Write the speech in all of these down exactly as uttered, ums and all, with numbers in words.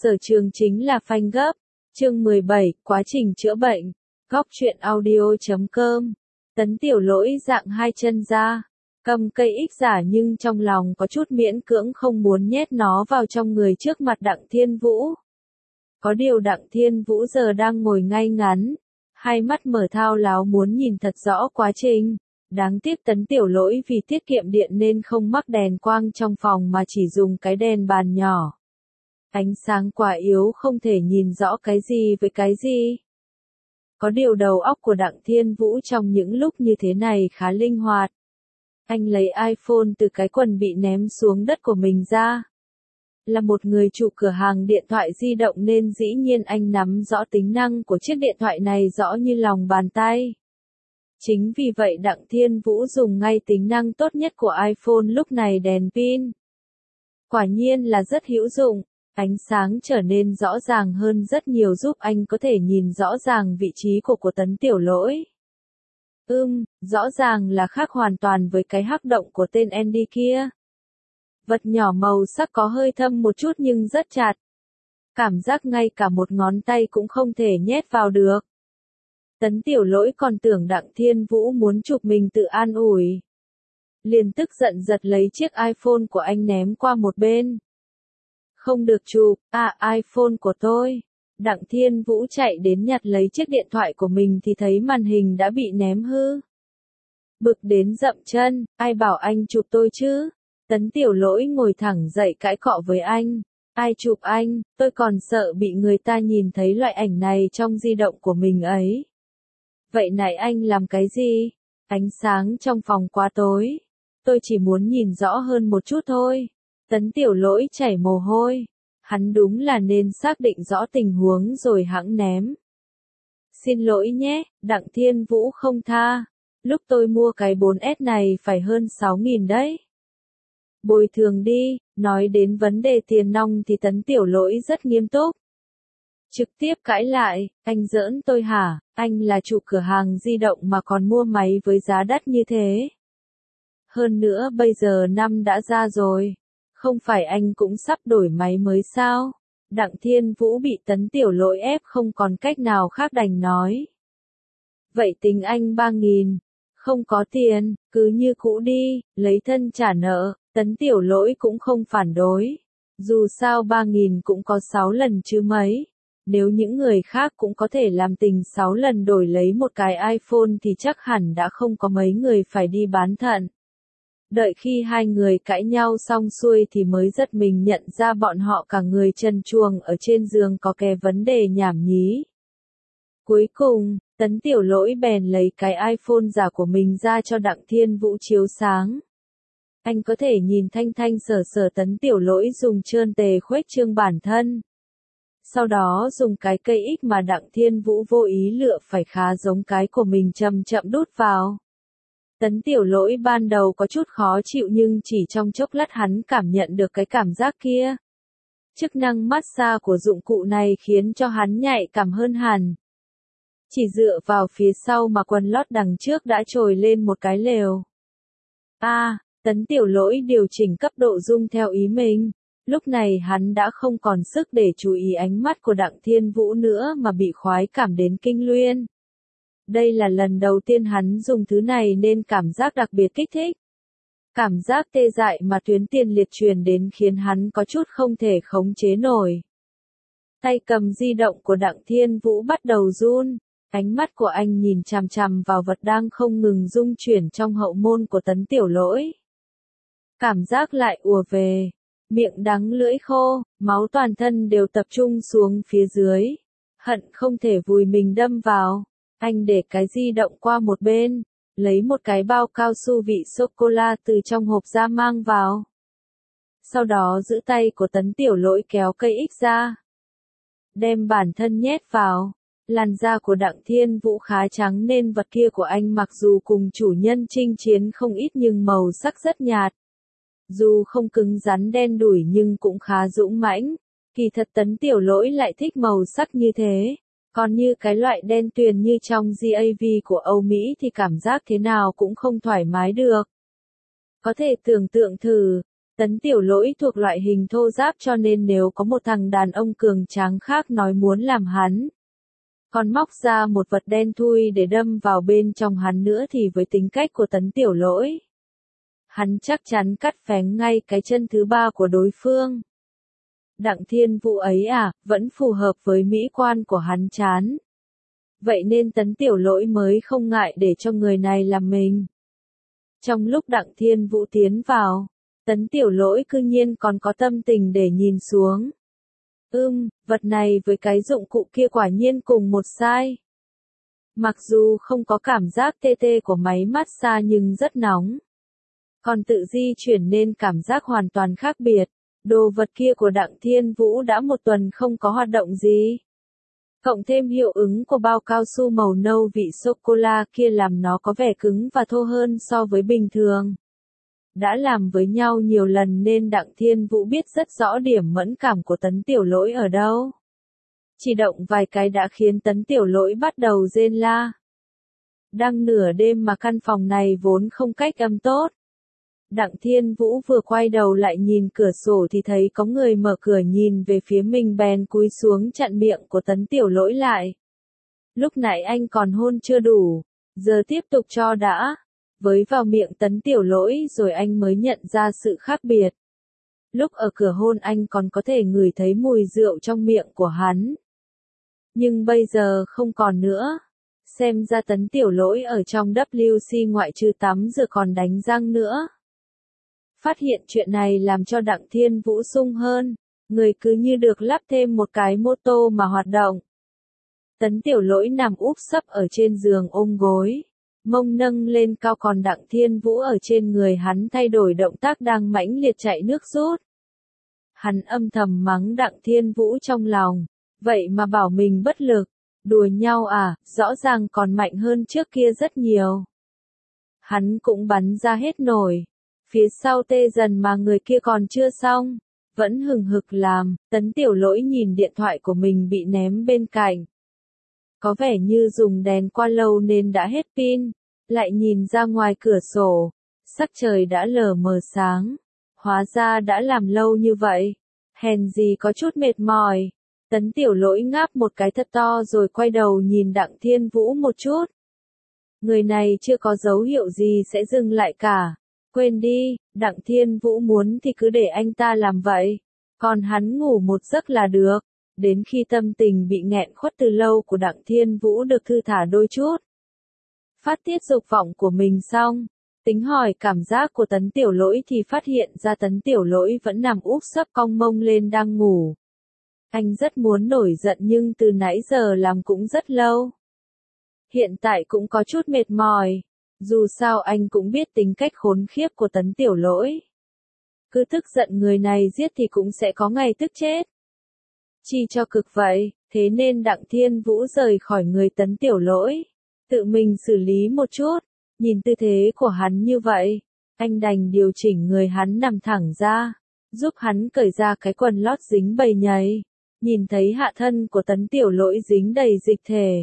Sở trường chính là phanh gấp. Chương mười bảy, quá trình chữa bệnh. Góc truyện audio chấm com. Tấn Tiểu Lỗi dạng hai chân ra, cầm cây ích giả nhưng trong lòng có chút miễn cưỡng không muốn nhét nó vào trong người trước mặt Đặng Thiên Vũ. Có điều Đặng Thiên Vũ giờ đang ngồi ngay ngắn, hai mắt mở thao láo muốn nhìn thật rõ quá trình. Đáng tiếc Tấn Tiểu Lỗi vì tiết kiệm điện nên không mắc đèn quang trong phòng mà chỉ dùng cái đèn bàn nhỏ. Ánh sáng quá yếu không thể nhìn rõ cái gì với cái gì. Có điều đầu óc của Đặng Thiên Vũ trong những lúc như thế này khá linh hoạt. Anh lấy iPhone từ cái quần bị ném xuống đất của mình ra. Là một người chủ cửa hàng điện thoại di động nên dĩ nhiên anh nắm rõ tính năng của chiếc điện thoại này rõ như lòng bàn tay. Chính vì vậy Đặng Thiên Vũ dùng ngay tính năng tốt nhất của iPhone lúc này, đèn pin. Quả nhiên là rất hữu dụng, ánh sáng trở nên rõ ràng hơn rất nhiều giúp anh có thể nhìn rõ ràng vị trí của của Tấn Tiểu Lỗi. Ừm, rõ ràng là khác hoàn toàn với cái hắc động của tên Andy kia. Vật nhỏ màu sắc có hơi thâm một chút nhưng rất chặt. Cảm giác ngay cả một ngón tay cũng không thể nhét vào được. Tấn Tiểu Lỗi còn tưởng Đặng Thiên Vũ muốn chụp mình tự an ủi. Liền tức giận giật lấy chiếc iPhone của anh ném qua một bên. Không được chụp, à iPhone của tôi. Đặng Thiên Vũ chạy đến nhặt lấy chiếc điện thoại của mình thì thấy màn hình đã bị ném hư. Bực đến dậm chân, ai bảo anh chụp tôi chứ? Tấn Tiểu Lỗi ngồi thẳng dậy cãi cọ với anh. Ai chụp anh, tôi còn sợ bị người ta nhìn thấy loại ảnh này trong di động của mình ấy. Vậy nãy anh làm cái gì? Ánh sáng trong phòng quá tối. Tôi chỉ muốn nhìn rõ hơn một chút thôi. Tấn Tiểu Lỗi chảy mồ hôi. Hắn đúng là nên xác định rõ tình huống rồi hẵng ném. Xin lỗi nhé, Đặng Thiên Vũ không tha. Lúc tôi mua cái bốn S này phải hơn sáu nghìn đấy. Bồi thường đi, nói đến vấn đề tiền nong thì Tấn Tiểu Lỗi rất nghiêm túc. Trực tiếp cãi lại, anh giỡn tôi hả, anh là chủ cửa hàng di động mà còn mua máy với giá đắt như thế. Hơn nữa bây giờ năm đã ra rồi, không phải anh cũng sắp đổi máy mới sao? Đặng Thiên Vũ bị Tấn Tiểu Lỗi ép không còn cách nào khác đành nói. Vậy tính anh ba nghìn, không có tiền, cứ như cũ đi, lấy thân trả nợ, Tấn Tiểu Lỗi cũng không phản đối. Dù sao ba nghìn cũng có sáu lần chứ mấy. Nếu những người khác cũng có thể làm tình sáu lần đổi lấy một cái iPhone thì chắc hẳn đã không có mấy người phải đi bán thận. Đợi khi hai người cãi nhau xong xuôi thì mới giật mình nhận ra bọn họ cả người trần truồng ở trên giường có cái vấn đề nhảm nhí. Cuối cùng, Tấn Tiểu Lỗi bèn lấy cái iPhone giả của mình ra cho Đặng Thiên Vũ chiếu sáng. Anh có thể nhìn thanh thanh sở sở Tấn Tiểu Lỗi dùng trơn tề khuếch trương bản thân. Sau đó dùng cái cây ích mà Đặng Thiên Vũ vô ý lựa phải khá giống cái của mình chậm chậm đút vào. Tấn Tiểu Lỗi ban đầu có chút khó chịu nhưng chỉ trong chốc lát hắn cảm nhận được cái cảm giác kia. Chức năng massage của dụng cụ này khiến cho hắn nhạy cảm hơn hẳn. Chỉ dựa vào phía sau mà quần lót đằng trước đã trồi lên một cái lều. À, Tấn Tiểu Lỗi điều chỉnh cấp độ zoom theo ý mình. Lúc này hắn đã không còn sức để chú ý ánh mắt của Đặng Thiên Vũ nữa mà bị khoái cảm đến kinh luyên. Đây là lần đầu tiên hắn dùng thứ này nên cảm giác đặc biệt kích thích. Cảm giác tê dại mà tuyến tiền liệt truyền đến khiến hắn có chút không thể khống chế nổi. Tay cầm di động của Đặng Thiên Vũ bắt đầu run. Ánh mắt của anh nhìn chằm chằm vào vật đang không ngừng rung chuyển trong hậu môn của Tấn Tiểu Lỗi. Cảm giác lại ùa về. Miệng đắng lưỡi khô, máu toàn thân đều tập trung xuống phía dưới. Hận không thể vùi mình đâm vào. Anh để cái di động qua một bên, lấy một cái bao cao su vị sô-cô-la từ trong hộp ra mang vào. Sau đó giữ tay của Tấn Tiểu Lỗi kéo cây ích ra. Đem bản thân nhét vào. Làn da của Đặng Thiên Vũ khá trắng nên vật kia của anh mặc dù cùng chủ nhân chinh chiến không ít nhưng màu sắc rất nhạt. Dù không cứng rắn đen đủi nhưng cũng khá dũng mãnh. Kỳ thật Tấn Tiểu Lỗi lại thích màu sắc như thế. Còn như cái loại đen tuyền như trong giê a vê của Âu Mỹ thì cảm giác thế nào cũng không thoải mái được. Có thể tưởng tượng thử, Tấn Tiểu Lỗi thuộc loại hình thô ráp cho nên nếu có một thằng đàn ông cường tráng khác nói muốn làm hắn, còn móc ra một vật đen thui để đâm vào bên trong hắn nữa thì với tính cách của Tấn Tiểu Lỗi, hắn chắc chắn cắt phén ngay cái chân thứ ba của đối phương. Đặng Thiên Vũ ấy à, vẫn phù hợp với mỹ quan của hắn chán. Vậy nên Tấn Tiểu Lỗi mới không ngại để cho người này làm mình. Trong lúc Đặng Thiên Vũ tiến vào, Tấn Tiểu Lỗi cư nhiên còn có tâm tình để nhìn xuống. Ưm, vật này với cái dụng cụ kia quả nhiên cùng một size. Mặc dù không có cảm giác tê tê của máy massage nhưng rất nóng. Còn tự di chuyển nên cảm giác hoàn toàn khác biệt. Đồ vật kia của Đặng Thiên Vũ đã một tuần không có hoạt động gì. Cộng thêm hiệu ứng của bao cao su màu nâu vị sô-cô-la kia làm nó có vẻ cứng và thô hơn so với bình thường. Đã làm với nhau nhiều lần nên Đặng Thiên Vũ biết rất rõ điểm mẫn cảm của Tấn Tiểu Lỗi ở đâu. Chỉ động vài cái đã khiến Tấn Tiểu Lỗi bắt đầu rên la. Đang nửa đêm mà căn phòng này vốn không cách âm tốt. Đặng Thiên Vũ vừa quay đầu lại nhìn cửa sổ thì thấy có người mở cửa nhìn về phía mình bèn cúi xuống chặn miệng của Tấn Tiểu Lỗi lại. Lúc nãy anh còn hôn chưa đủ, giờ tiếp tục cho đã. Với vào miệng Tấn Tiểu Lỗi rồi anh mới nhận ra sự khác biệt. Lúc ở cửa hôn anh còn có thể ngửi thấy mùi rượu trong miệng của hắn. Nhưng bây giờ không còn nữa. Xem ra Tấn Tiểu Lỗi ở trong vê kép xê ngoại trừ tắm rửa còn đánh răng nữa. Phát hiện chuyện này làm cho Đặng Thiên Vũ sung hơn, người cứ như được lắp thêm một cái mô tô mà hoạt động. Tấn Tiểu Lỗi nằm úp sấp ở trên giường ôm gối, mông nâng lên cao còn Đặng Thiên Vũ ở trên người hắn thay đổi động tác đang mãnh liệt chạy nước rút. Hắn âm thầm mắng Đặng Thiên Vũ trong lòng, vậy mà bảo mình bất lực, đùa nhau à, rõ ràng còn mạnh hơn trước kia rất nhiều. Hắn cũng bắn ra hết nổi. Phía sau tê dần mà người kia còn chưa xong, vẫn hừng hực làm, Tấn Tiểu Lỗi nhìn điện thoại của mình bị ném bên cạnh. Có vẻ như dùng đèn qua lâu nên đã hết pin, lại nhìn ra ngoài cửa sổ, sắc trời đã lờ mờ sáng, hóa ra đã làm lâu như vậy, hèn gì có chút mệt mỏi. Tấn Tiểu Lỗi ngáp một cái thật to rồi quay đầu nhìn Đặng Thiên Vũ một chút. Người này chưa có dấu hiệu gì sẽ dừng lại cả. Quên đi, Đặng Thiên Vũ muốn thì cứ để anh ta làm vậy. Còn hắn ngủ một giấc là được. Đến khi tâm tình bị nghẹn khuất từ lâu của Đặng Thiên Vũ được thư thả đôi chút. Phát tiết dục vọng của mình xong. Tính hỏi cảm giác của Tấn Tiểu Lỗi thì phát hiện ra Tấn Tiểu Lỗi vẫn nằm úp sấp cong mông lên đang ngủ. Anh rất muốn nổi giận nhưng từ nãy giờ làm cũng rất lâu. Hiện tại cũng có chút mệt mỏi. Dù sao anh cũng biết tính cách khốn khiếp của Tấn Tiểu Lỗi. Cứ tức giận người này giết thì cũng sẽ có ngày tức chết. Chi cho cực vậy, thế nên Đặng Thiên Vũ rời khỏi người Tấn Tiểu Lỗi. Tự mình xử lý một chút, nhìn tư thế của hắn như vậy. Anh đành điều chỉnh người hắn nằm thẳng ra, giúp hắn cởi ra cái quần lót dính bầy nhầy. Nhìn thấy hạ thân của Tấn Tiểu Lỗi dính đầy dịch thể.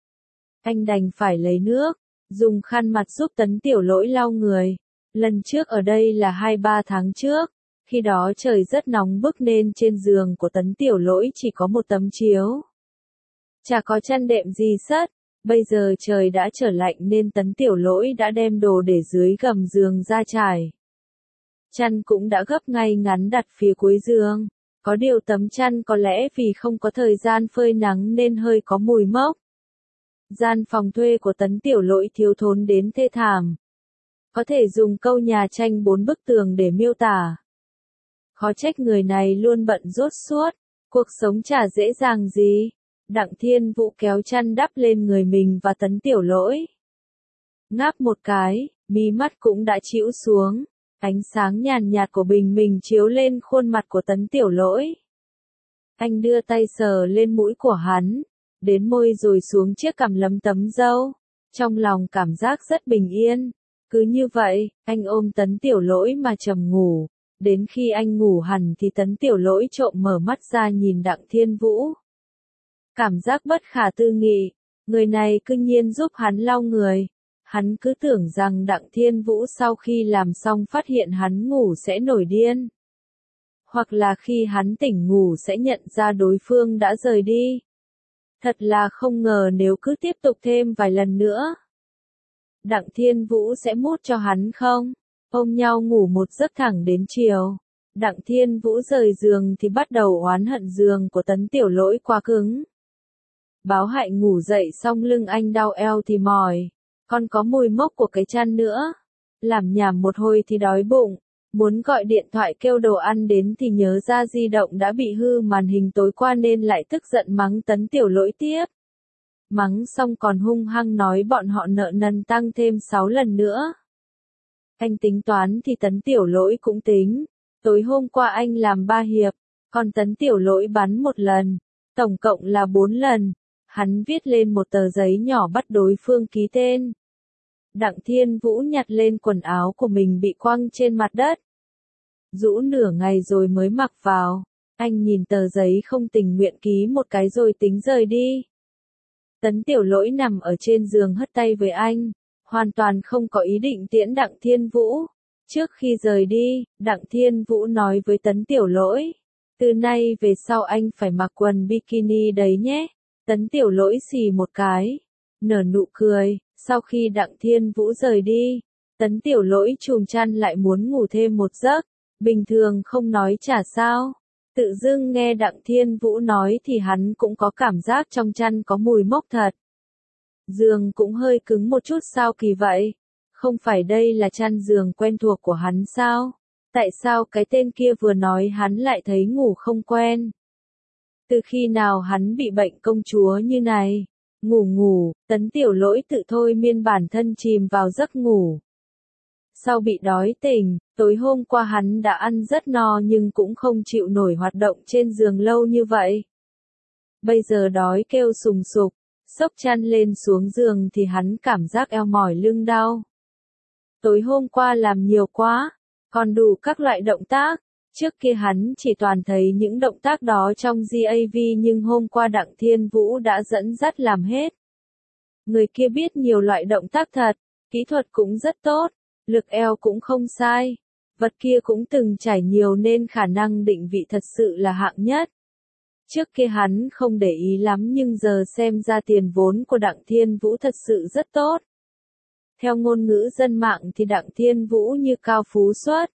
Anh đành phải lấy nước. Dùng khăn mặt giúp Tấn Tiểu Lỗi lau người. Lần trước ở đây là hai ba tháng trước. Khi đó trời rất nóng bức nên trên giường của Tấn Tiểu Lỗi chỉ có một tấm chiếu. Chả có chăn đệm gì sất. Bây giờ trời đã trở lạnh nên Tấn Tiểu Lỗi đã đem đồ để dưới gầm giường ra trải. Chăn cũng đã gấp ngay ngắn đặt phía cuối giường. Có điều tấm chăn có lẽ vì không có thời gian phơi nắng nên hơi có mùi mốc. Gian phòng thuê của Tấn Tiểu Lỗi thiếu thốn đến thê thảm. Có thể dùng câu nhà tranh bốn bức tường để miêu tả. Khó trách người này luôn bận rốt suốt, cuộc sống chả dễ dàng gì. Đặng Thiên Vũ kéo chăn đắp lên người mình và Tấn Tiểu Lỗi. Ngáp một cái, mí mắt cũng đã chĩu xuống, ánh sáng nhàn nhạt của bình minh chiếu lên khuôn mặt của Tấn Tiểu Lỗi. Anh đưa tay sờ lên mũi của hắn. Đến môi rồi xuống chiếc cằm lấm tấm râu. Trong lòng cảm giác rất bình yên. Cứ như vậy, anh ôm Tấn Tiểu Lỗi mà trầm ngủ. Đến khi anh ngủ hẳn thì Tấn Tiểu Lỗi trộm mở mắt ra nhìn Đặng Thiên Vũ. Cảm giác bất khả tư nghị. Người này cư nhiên giúp hắn lau người. Hắn cứ tưởng rằng Đặng Thiên Vũ sau khi làm xong phát hiện hắn ngủ sẽ nổi điên. Hoặc là khi hắn tỉnh ngủ sẽ nhận ra đối phương đã rời đi. Thật là không ngờ nếu cứ tiếp tục thêm vài lần nữa. Đặng Thiên Vũ sẽ mút cho hắn không? Ôm nhau ngủ một giấc thẳng đến chiều. Đặng Thiên Vũ rời giường thì bắt đầu oán hận giường của Tấn Tiểu Lỗi quá cứng. Báo Hại ngủ dậy xong lưng anh đau eo thì mỏi. Còn có mùi mốc của cái chăn nữa. Làm nhảm một hồi thì đói bụng. Muốn gọi điện thoại kêu đồ ăn đến thì nhớ ra di động đã bị hư màn hình tối qua nên lại tức giận mắng Tấn Tiểu Lỗi tiếp. Mắng xong còn hung hăng nói bọn họ nợ nần tăng thêm sáu lần nữa. Anh tính toán thì Tấn Tiểu Lỗi cũng tính. Tối hôm qua anh làm ba hiệp, còn Tấn Tiểu Lỗi bắn một lần. Tổng cộng là bốn lần. Hắn viết lên một tờ giấy nhỏ bắt đối phương ký tên. Đặng Thiên Vũ nhặt lên quần áo của mình bị quăng trên mặt đất. Rũ nửa ngày rồi mới mặc vào. Anh nhìn tờ giấy không tình nguyện ký một cái rồi tính rời đi. Tấn Tiểu Lỗi nằm ở trên giường hất tay với anh. Hoàn toàn không có ý định tiễn Đặng Thiên Vũ. Trước khi rời đi, Đặng Thiên Vũ nói với Tấn Tiểu Lỗi. Từ nay về sau anh phải mặc quần bikini đấy nhé. Tấn Tiểu Lỗi xì một cái. Nở nụ cười. Sau khi Đặng Thiên Vũ rời đi, Tấn Tiểu Lỗi chùm chăn lại muốn ngủ thêm một giấc. Bình thường không nói chả sao. Tự dưng nghe Đặng Thiên Vũ nói thì hắn cũng có cảm giác trong chăn có mùi mốc thật. Giường cũng hơi cứng một chút sao kỳ vậy? Không phải đây là chăn giường quen thuộc của hắn sao? Tại sao cái tên kia vừa nói hắn lại thấy ngủ không quen? Từ khi nào hắn bị bệnh công chúa như này? Ngủ ngủ, Tấn Tiểu Lỗi tự thôi miên bản thân chìm vào giấc ngủ. Sau bị đói tỉnh, tối hôm qua hắn đã ăn rất no nhưng cũng không chịu nổi hoạt động trên giường lâu như vậy. Bây giờ đói kêu sùng sục, xốc chăn lên xuống giường thì hắn cảm giác eo mỏi lưng đau. Tối hôm qua làm nhiều quá, còn đủ các loại động tác. Trước kia hắn chỉ toàn thấy những động tác đó trong giê a vê nhưng hôm qua Đặng Thiên Vũ đã dẫn dắt làm hết. Người kia biết nhiều loại động tác thật, kỹ thuật cũng rất tốt, lực eo cũng không sai. Vật kia cũng từng trải nhiều nên khả năng định vị thật sự là hạng nhất. Trước kia hắn không để ý lắm nhưng giờ xem ra tiền vốn của Đặng Thiên Vũ thật sự rất tốt. Theo ngôn ngữ dân mạng thì Đặng Thiên Vũ như cao phú xuất.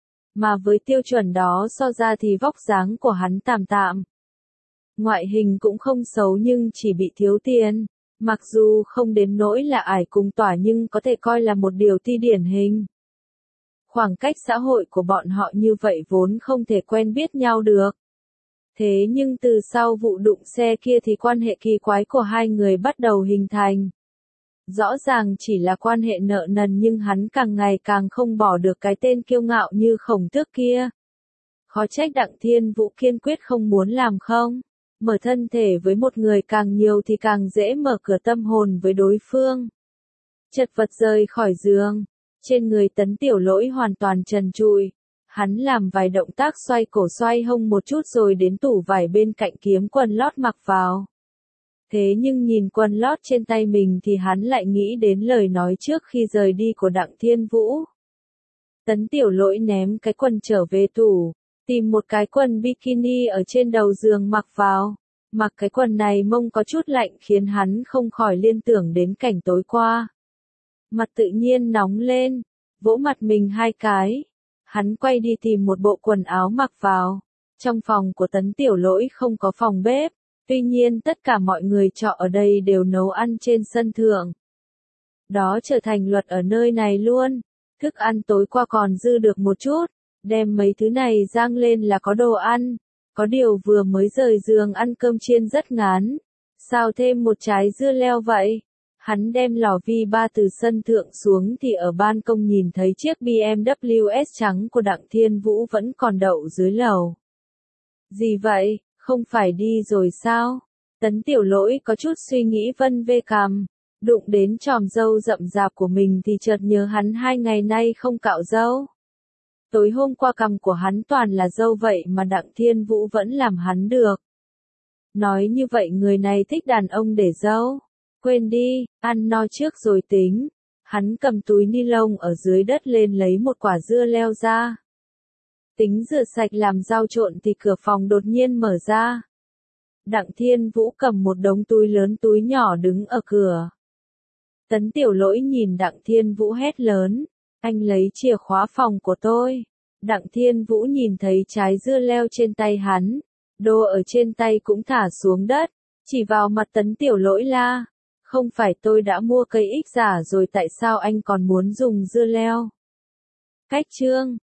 Mà với tiêu chuẩn đó so ra thì vóc dáng của hắn tạm tạm. Ngoại hình cũng không xấu nhưng chỉ bị thiếu tiền. Mặc dù không đến nỗi là ải cùng tỏa nhưng có thể coi là một điều ti điển hình. Khoảng cách xã hội của bọn họ như vậy vốn không thể quen biết nhau được. Thế nhưng từ sau vụ đụng xe kia thì quan hệ kỳ quái của hai người bắt đầu hình thành. Rõ ràng chỉ là quan hệ nợ nần nhưng hắn càng ngày càng không bỏ được cái tên kiêu ngạo như Khổng Tước kia. Khó trách Đặng Thiên Vũ kiên quyết không muốn làm không. Mở thân thể với một người càng nhiều thì càng dễ mở cửa tâm hồn với đối phương. Chật vật rời khỏi giường. Trên người Tấn Tiểu Lỗi hoàn toàn trần trụi. Hắn làm vài động tác xoay cổ xoay hông một chút rồi đến tủ vải bên cạnh kiếm quần lót mặc vào. Thế nhưng nhìn quần lót trên tay mình thì hắn lại nghĩ đến lời nói trước khi rời đi của Đặng Thiên Vũ. Tấn Tiểu Lỗi ném cái quần trở về tủ, tìm một cái quần bikini ở trên đầu giường mặc vào. Mặc cái quần này mông có chút lạnh khiến hắn không khỏi liên tưởng đến cảnh tối qua. Mặt tự nhiên nóng lên, vỗ mặt mình hai cái. Hắn quay đi tìm một bộ quần áo mặc vào. Trong phòng của Tấn Tiểu Lỗi không có phòng bếp. Tuy nhiên tất cả mọi người trọ ở đây đều nấu ăn trên sân thượng. Đó trở thành luật ở nơi này luôn. Thức ăn tối qua còn dư được một chút. Đem mấy thứ này rang lên là có đồ ăn. Có điều vừa mới rời giường ăn cơm chiên rất ngán. Sao thêm một trái dưa leo vậy? Hắn đem lò vi ba từ sân thượng xuống thì ở ban công nhìn thấy chiếc bê em vê ét trắng của Đặng Thiên Vũ vẫn còn đậu dưới lầu. Gì vậy? Không phải đi rồi sao? Tấn Tiểu Lỗi có chút suy nghĩ vân vê cằm. Đụng đến chòm râu rậm rạp của mình thì chợt nhớ hắn hai ngày nay không cạo râu. Tối hôm qua cằm của hắn toàn là râu vậy mà Đặng Thiên Vũ vẫn làm hắn được. Nói như vậy người này thích đàn ông để râu. Quên đi, ăn no trước rồi tính. Hắn cầm túi ni lông ở dưới đất lên lấy một quả dưa leo ra. Tính rửa sạch làm rau trộn thì cửa phòng đột nhiên mở ra. Đặng Thiên Vũ cầm một đống túi lớn túi nhỏ đứng ở cửa. Tấn Tiểu Lỗi nhìn Đặng Thiên Vũ hét lớn, anh lấy chìa khóa phòng của tôi. Đặng Thiên Vũ nhìn thấy trái dưa leo trên tay hắn, đồ ở trên tay cũng thả xuống đất, chỉ vào mặt Tấn Tiểu Lỗi la, không phải tôi đã mua cây ích giả rồi tại sao anh còn muốn dùng dưa leo? Cách chương